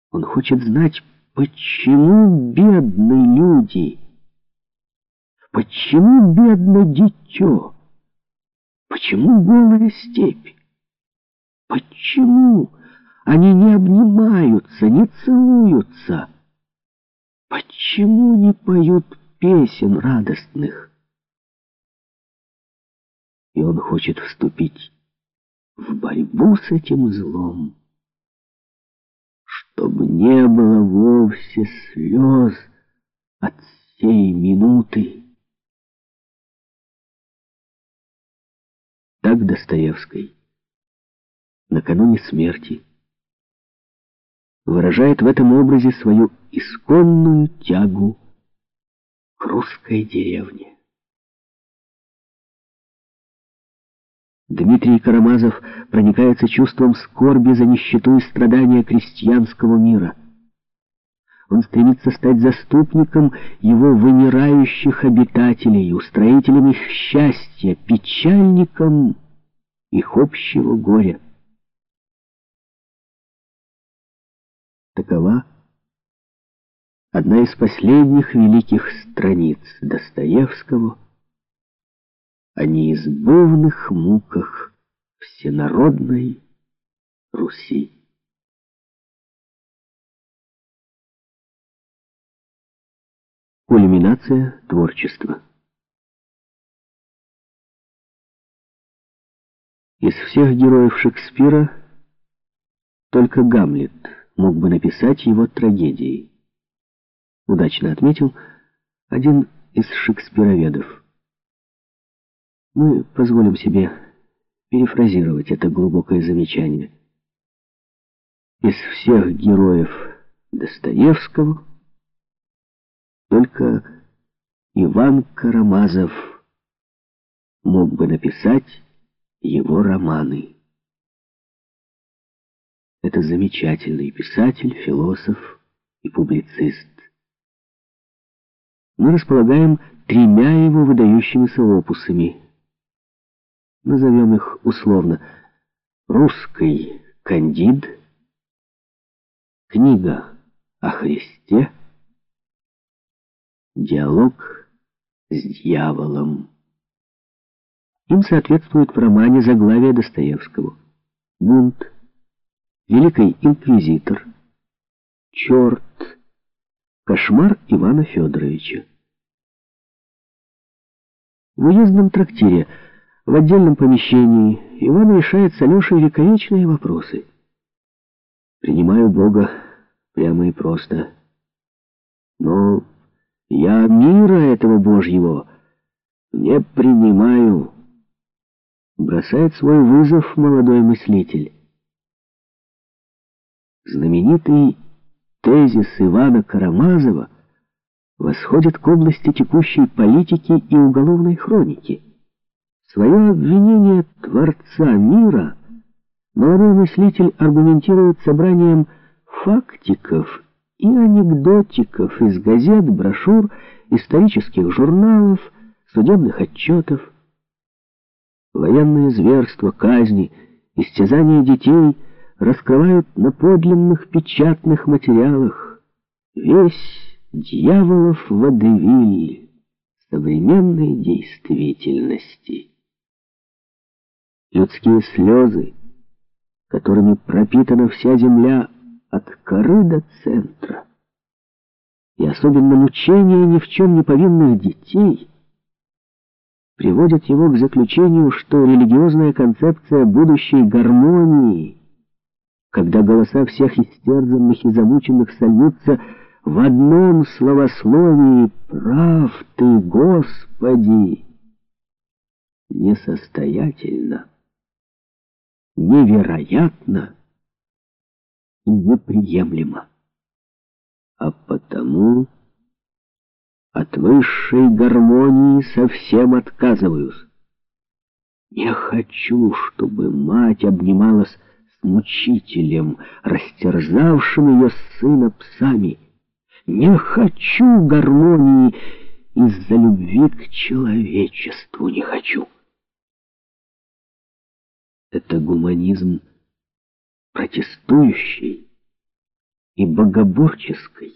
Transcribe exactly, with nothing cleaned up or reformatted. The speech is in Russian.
Он хочет знать, почему бедны люди, почему бедно дитё, почему голая степь, почему они не обнимаются, не целуются, почему не поют песен радостных. И он хочет вступить в борьбу с этим злом, чтобы не было вовсе слез от сей минуты. Так Достоевский накануне смерти выражает в этом образе свою исконную тягу к русской деревне. Дмитрий Карамазов проникается чувством скорби за нищету и страдания крестьянского мира. Он стремится стать заступником его вымирающих обитателей, устроителем их счастья, печальником их общего горя. Такова одна из последних великих страниц Достоевского о неизбывных муках всенародной Руси. Кульминация творчества. Из всех героев Шекспира только Гамлет мог бы написать его трагедией. Удачно отметил один из шекспироведов. Мы позволим себе перефразировать это глубокое замечание. Из всех героев Достоевского только Иван Карамазов мог бы написать его романы. Это замечательный писатель, философ и публицист. Мы располагаем тремя его выдающимися опусами. Назовем их условно: «Русский Кандид», «Книга о Христе», «Диалог с дьяволом». Им соответствует в романе заглавие Достоевского: «Бунт», «Великий инквизитор», «Черт», «Кошмар Ивана Федоровича». В уездном трактире, в отдельном помещении, Иван решает с Алешей вековечные вопросы. «Принимаю Бога прямо и просто. Но я мира этого Божьего не принимаю», бросает свой вызов молодой мыслитель. Знаменитый тезис Ивана Карамазова восходит к области текущей политики и уголовной хроники. Свое обвинение Творца мира молодой мыслитель аргументирует собранием фактиков и анекдотиков из газет, брошюр, исторических журналов, судебных отчетов. Военные зверства, казни, истязания детей раскрывают на подлинных печатных материалах весь дьяволов водевиль современной действительности. Людские слезы, которыми пропитана вся земля от коры до центра, и особенно мучения ни в чем не повинных детей, приводят его к заключению, что религиозная концепция будущей гармонии, когда голоса всех истерзанных и замученных сольются в одном словословии «Прав ты, Господи», несостоятельна, невероятна и неприемлема. А потому от высшей гармонии совсем отказываюсь. Не хочу, чтобы мать обнималась с мучителем, растерзавшим ее сына псами. Не хочу гармонии из-за любви к человечеству, не хочу. Это гуманизм протестующий, и богоборческой.